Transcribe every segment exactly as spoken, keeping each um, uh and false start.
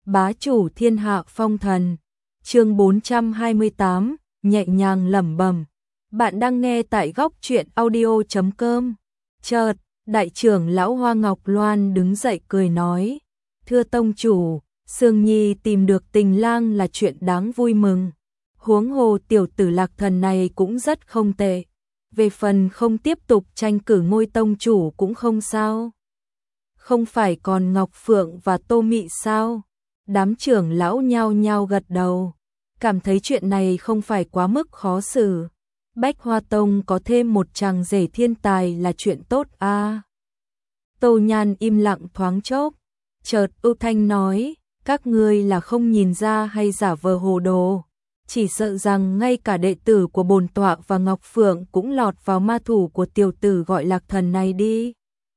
Bá chủ thiên hạ phong thần. Chương bốn trăm hai mươi tám, nhẹ nhàng lẩm bẩm. Bạn đang nghe tại góc truyện audio chấm com. Chợt, đại trưởng lão Hoa Ngọc Loan đứng dậy cười nói: "Thưa tông chủ, Sương Nhi tìm được tình lang là chuyện đáng vui mừng. Huống hồ tiểu tử Lạc Thần này cũng rất không tệ. Về phần không tiếp tục tranh cử ngôi tông chủ cũng không sao. Không phải còn Ngọc Phượng và Tô Mị sao?" Đám trưởng lão nhao nhao gật đầu, cảm thấy chuyện này không phải quá mức khó xử. Bách Hoa Tông có thêm một chàng rể thiên tài là chuyện tốt a. À. Tô Nhan im lặng thoáng chốc, chợt ưu thanh nói: "Các ngươi là không nhìn ra hay giả vờ hồ đồ? Chỉ sợ rằng ngay cả đệ tử của bổn tọa và Ngọc Phượng cũng lọt vào ma thủ của tiểu tử gọi Lạc Thần này đi."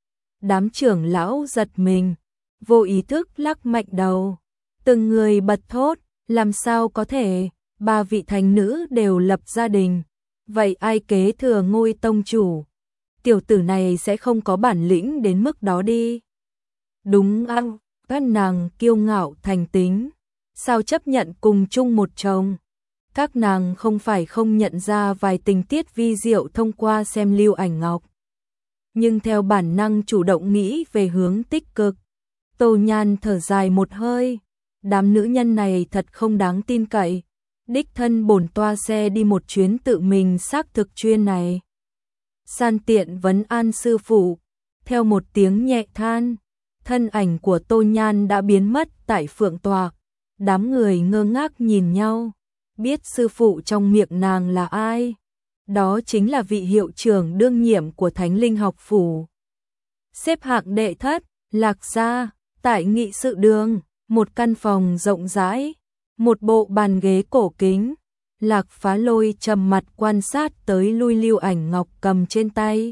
Đám trưởng lão giật mình, vô ý thức lắc mạnh đầu. Từng người bật thốt: "Làm sao có thể, ba vị thánh nữ đều lập gia đình, vậy ai kế thừa ngôi tông chủ? Tiểu tử này sẽ không có bản lĩnh đến mức đó đi." "Đúng ăn, các nàng kiêu ngạo thành tính, sao chấp nhận cùng chung một chồng?" Các nàng không phải không nhận ra vài tình tiết vi diệu thông qua xem lưu ảnh ngọc, nhưng theo bản năng chủ động nghĩ về hướng tích cực. Tô Nhan thở dài một hơi, đám nữ nhân này thật không đáng tin cậy. Đích thân bổn toa xe đi một chuyến tự mình xác thực chuyên này. San tiện vấn an sư phụ. Theo một tiếng nhẹ than, thân ảnh của Tô Nhan đã biến mất tại phượng tọa. Đám người ngơ ngác nhìn nhau, biết sư phụ trong miệng nàng là ai. Đó chính là vị hiệu trưởng đương nhiệm của Thánh Linh học phủ. Xếp hạng đệ thất, Lạc gia, tại nghị sự đường, một căn phòng rộng rãi, một bộ bàn ghế cổ kính. Lạc Phá Lôi trầm mặt quan sát tới lui lưu ảnh ngọc cầm trên tay,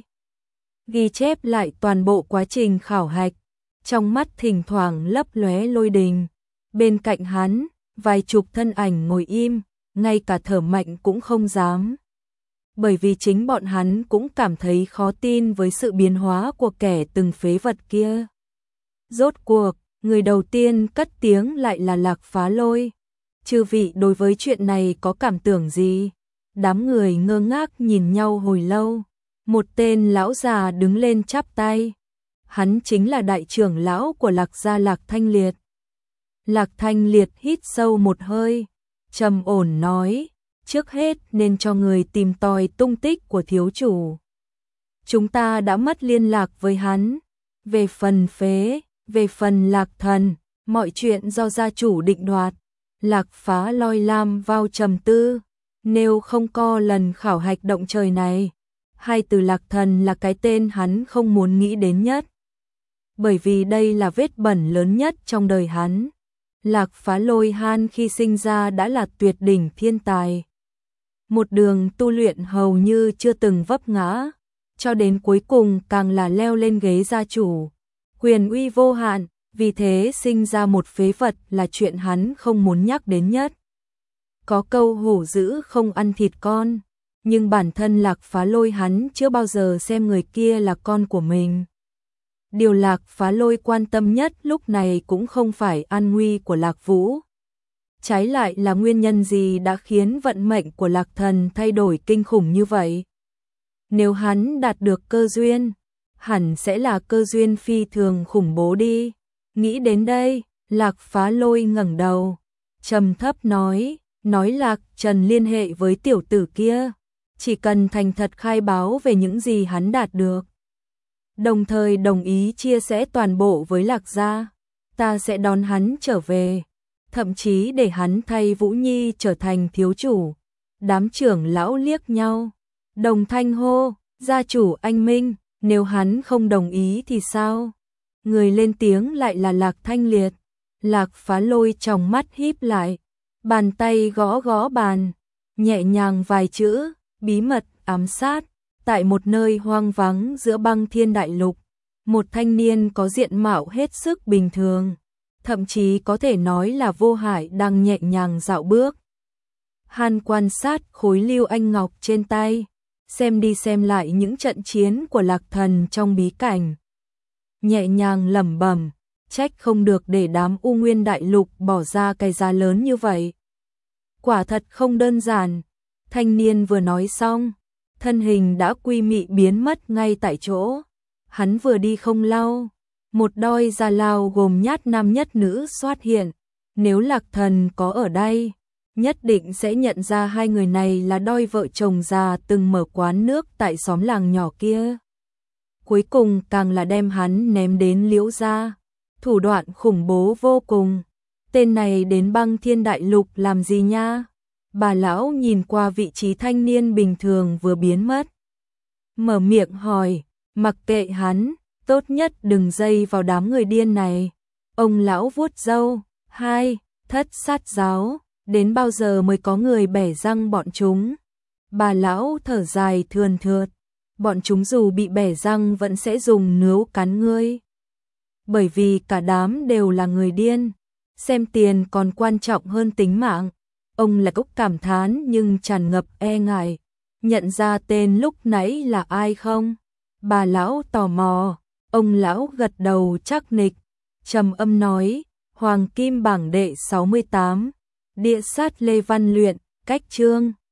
ghi chép lại toàn bộ quá trình khảo hạch, trong mắt thỉnh thoảng lấp lóe lôi đình. Bên cạnh hắn, vài chục thân ảnh ngồi im, ngay cả thở mạnh cũng không dám. Bởi vì chính bọn hắn cũng cảm thấy khó tin với sự biến hóa của kẻ từng phế vật kia. Rốt cuộc, người đầu tiên cất tiếng lại là Lạc Phá Lôi. "Chư vị đối với chuyện này có cảm tưởng gì?" Đám người ngơ ngác nhìn nhau hồi lâu. Một tên lão già đứng lên chắp tay. Hắn chính là đại trưởng lão của Lạc gia Lạc Thanh Liệt. Lạc Thanh Liệt hít sâu một hơi, trầm ổn nói: "Trước hết nên cho người tìm tòi tung tích của thiếu chủ. Chúng ta đã mất liên lạc với hắn. Về phần phế, về phần Lạc Thần, mọi chuyện do gia chủ định đoạt." Lạc Phá Lôi lam vào trầm tư. Nếu không có lần khảo hạch động trời này, hai từ Lạc Thần là cái tên hắn không muốn nghĩ đến nhất. Bởi vì đây là vết bẩn lớn nhất trong đời hắn. Lạc Phá Lôi han khi sinh ra đã là tuyệt đỉnh thiên tài. Một đường tu luyện hầu như chưa từng vấp ngã, cho đến cuối cùng càng là leo lên ghế gia chủ. Quyền uy vô hạn, vì thế sinh ra một phế vật là chuyện hắn không muốn nhắc đến nhất. Có câu hổ dữ không ăn thịt con, nhưng bản thân Lạc Phá Lôi hắn chưa bao giờ xem người kia là con của mình. Điều Lạc Phá Lôi quan tâm nhất lúc này cũng không phải an nguy của Lạc Vũ. Trái lại là nguyên nhân gì đã khiến vận mệnh của Lạc Thần thay đổi kinh khủng như vậy. Nếu hắn đạt được cơ duyên, hẳn sẽ là cơ duyên phi thường khủng bố đi. Nghĩ đến đây, Lạc Phá Lôi ngẩng đầu, trầm thấp nói: "Nói Lạc Trần liên hệ với tiểu tử kia, chỉ cần thành thật khai báo về những gì hắn đạt được, đồng thời đồng ý chia sẻ toàn bộ với Lạc gia, ta sẽ đón hắn trở về, thậm chí để hắn thay Vũ Nhi trở thành thiếu chủ." Đám trưởng lão liếc nhau, đồng thanh hô: "Gia chủ anh minh, nếu hắn không đồng ý thì sao?" Người lên tiếng lại là Lạc Thanh Liệt. Lạc Phá Lôi trong mắt híp lại, bàn tay gõ gõ bàn, nhẹ nhàng vài chữ: "Bí mật ám sát." Tại một nơi hoang vắng giữa băng thiên đại lục, một thanh niên có diện mạo hết sức bình thường, thậm chí có thể nói là vô hại, đang nhẹ nhàng dạo bước. Hắn quan sát khối lưu anh ngọc trên tay, xem đi xem lại những trận chiến của Lạc Thần trong bí cảnh. Nhẹ nhàng lẩm bẩm: trách không được để đám U Nguyên Đại Lục bỏ ra cái giá lớn như vậy. Quả thật không đơn giản. Thanh niên vừa nói xong, thân hình đã quy mị biến mất ngay tại chỗ. Hắn vừa đi không lâu, một đôi già lao gồm nhát nam nhất nữ xuất hiện. Nếu Lạc Thần có ở đây, nhất định sẽ nhận ra hai người này là đôi vợ chồng già từng mở quán nước tại xóm làng nhỏ kia. Cuối cùng càng là đem hắn ném đến Liễu gia. Thủ đoạn khủng bố vô cùng. Tên này đến Băng Thiên Đại Lục làm gì nha? Bà lão nhìn qua vị trí thanh niên bình thường vừa biến mất. Mở miệng hỏi, mặc kệ hắn, tốt nhất đừng dây vào đám người điên này. Ông lão vuốt râu, hai, thất sát giáo, đến bao giờ mới có người bẻ răng bọn chúng? Bà lão thở dài thườn thượt, bọn chúng dù bị bẻ răng vẫn sẽ dùng nướu cắn ngươi. Bởi vì cả đám đều là người điên, xem tiền còn quan trọng hơn tính mạng. Ông là cốc cảm thán nhưng tràn ngập e ngại. Nhận ra tên lúc nãy là ai không? Bà lão tò mò, ông lão gật đầu chắc nịch, trầm âm nói, Hoàng Kim bảng đệ sáu mươi tám, địa sát Lê Văn Luyện, cách chương.